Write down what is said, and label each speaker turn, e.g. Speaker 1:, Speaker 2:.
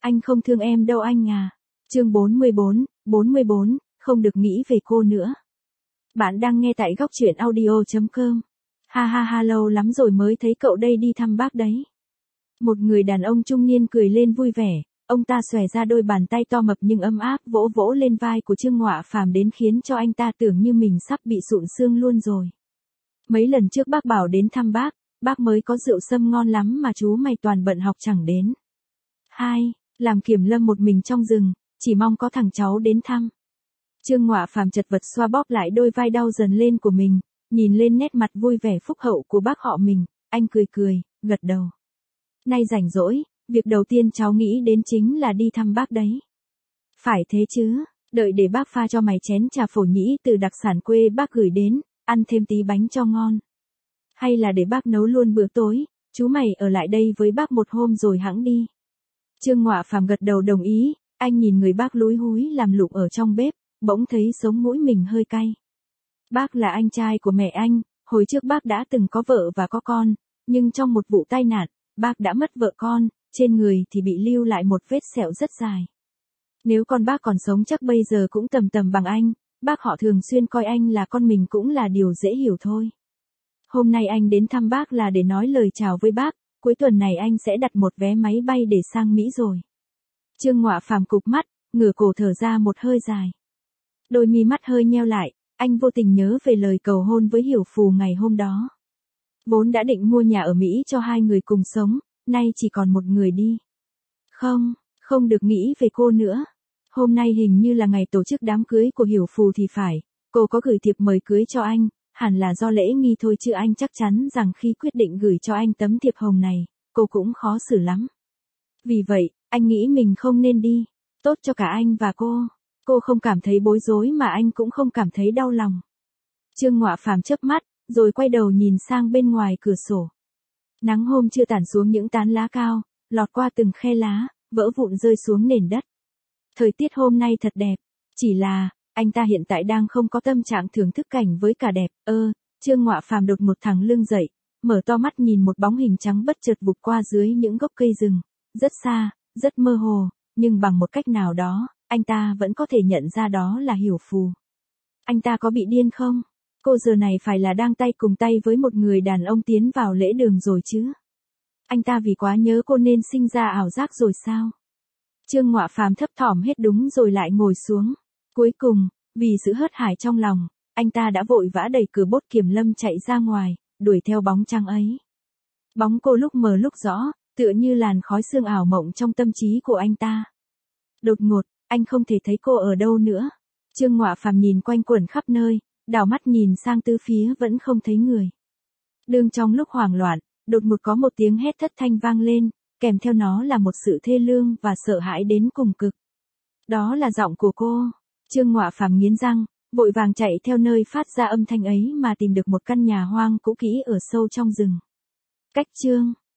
Speaker 1: Anh không thương em đâu anh à. Chương 44, không được nghĩ về cô nữa. Bạn đang nghe tại góc truyện audio.com. Ha ha ha, lâu lắm rồi mới thấy cậu đây, đi thăm bác đấy. Một người đàn ông trung niên cười lên vui vẻ, ông ta xòe ra đôi bàn tay to mập nhưng ấm áp vỗ vỗ lên vai của Trương Ngọa Phàm đến khiến cho anh ta tưởng như mình sắp bị sụn xương luôn rồi. Mấy lần trước bác bảo đến thăm bác mới có rượu sâm ngon lắm mà chú mày toàn bận học chẳng đến. Làm kiểm lâm một mình trong rừng, chỉ mong có thằng cháu đến thăm. Trương Ngọa Phàm chật vật xoa bóp lại đôi vai đau dần lên của mình, nhìn lên nét mặt vui vẻ phúc hậu của bác họ mình, anh cười, gật đầu. Nay rảnh rỗi, việc đầu tiên cháu nghĩ đến chính là đi thăm bác đấy. Phải thế chứ, đợi để bác pha cho mày chén trà phổ nhĩ từ đặc sản quê bác gửi đến, ăn thêm tí bánh cho ngon. Hay là để bác nấu luôn bữa tối, chú mày ở lại đây với bác một hôm rồi hẵng đi. Trương Ngọa Phàm gật đầu đồng ý, anh nhìn người bác lúi húi làm lụng ở trong bếp, bỗng thấy sống mũi mình hơi cay. Bác là anh trai của mẹ anh, hồi trước bác đã từng có vợ và có con, nhưng trong một vụ tai nạn, bác đã mất vợ con, trên người thì bị lưu lại một vết sẹo rất dài. Nếu con bác còn sống chắc bây giờ cũng tầm tầm bằng anh, bác họ thường xuyên coi anh là con mình cũng là điều dễ hiểu thôi. Hôm nay anh đến thăm bác là để nói lời chào với bác, cuối tuần này anh sẽ đặt một vé máy bay để sang Mỹ rồi. Trương Ngọa Phàm cụp mắt, ngửa cổ thở ra một hơi dài. Đôi mi mắt hơi nheo lại, anh vô tình nhớ về lời cầu hôn với Hiểu Phù ngày hôm đó. Vốn đã định mua nhà ở Mỹ cho hai người cùng sống, nay chỉ còn một người đi. Không được nghĩ về cô nữa. Hôm nay hình như là ngày tổ chức đám cưới của Hiểu Phù thì phải, cô có gửi thiệp mời cưới cho anh, hẳn là do lễ nghi thôi chứ anh chắc chắn rằng khi quyết định gửi cho anh tấm thiệp hồng này, cô cũng khó xử lắm. Vì vậy, anh nghĩ mình không nên đi, tốt cho cả anh và cô không cảm thấy bối rối mà anh cũng không cảm thấy đau lòng. Trương Ngọa Phàm chớp mắt, rồi quay đầu nhìn sang bên ngoài cửa sổ. Nắng hôm chưa tản xuống những tán lá cao, lọt qua từng khe lá, vỡ vụn rơi xuống nền đất. Thời tiết hôm nay thật đẹp, chỉ là, anh ta hiện tại đang không có tâm trạng thưởng thức cảnh với cả đẹp. Trương Ngọa Phàm đột một thẳng lưng dậy, mở to mắt nhìn một bóng hình trắng bất chợt vụt qua dưới những gốc cây rừng, rất xa, rất mơ hồ, nhưng bằng một cách nào đó, anh ta vẫn có thể nhận ra đó là Hiểu Phù. Anh ta có bị điên không? Cô giờ này phải là đang tay cùng tay với một người đàn ông tiến vào lễ đường rồi chứ. Anh ta vì quá nhớ cô nên sinh ra ảo giác rồi sao? Trương Ngọa Phàm thấp thỏm hết đúng rồi lại ngồi xuống. Cuối cùng, vì sự hớt hải trong lòng, anh ta đã vội vã đẩy cửa bốt kiểm lâm chạy ra ngoài, đuổi theo bóng trăng ấy. Bóng cô lúc mờ lúc rõ, tựa như làn khói sương ảo mộng trong tâm trí của anh ta. Đột ngột, anh không thể thấy cô ở đâu nữa. Trương Ngọa Phàm nhìn quanh quẩn khắp nơi, đảo mắt nhìn sang tứ phía vẫn không thấy người. Đương trong lúc hoảng loạn, đột ngột có một tiếng hét thất thanh vang lên, kèm theo nó là một sự thê lương và sợ hãi đến cùng cực. Đó là giọng của cô. Trương Ngọa Phàm nghiến răng, vội vàng chạy theo nơi phát ra âm thanh ấy mà tìm được một căn nhà hoang cũ kỹ ở sâu trong rừng. Cách Trương